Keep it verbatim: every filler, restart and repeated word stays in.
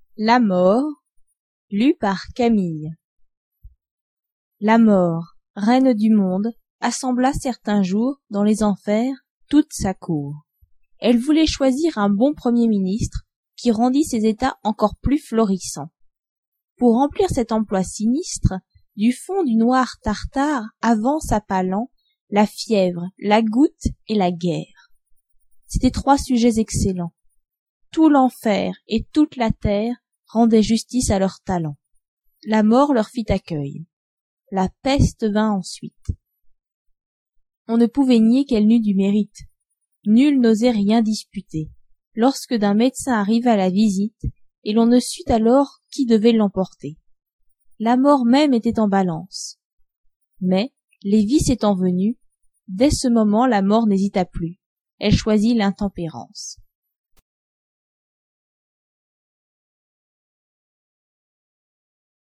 La mort, lu par Camille. La mort, reine du monde, assembla certains jours, dans les enfers, toute sa cour. Elle voulait choisir un bon premier ministre, qui rendît ses états encore plus florissants. Pour remplir cet emploi sinistre, du fond du noir tartare avance appalant la fièvre, la goutte et la guerre. C'étaient trois sujets excellents. Tout l'enfer et toute la terre rendaient justice à leur talent. La mort leur fit accueil. La peste vint ensuite. On ne pouvait nier qu'elle n'eût du mérite. Nul n'osait rien disputer, lorsque d'un médecin arriva la visite, et l'on ne sut alors qui devait l'emporter. La mort même était en balance. Mais, les vices étant venus, dès ce moment la mort n'hésita plus. Elle choisit l'intempérance.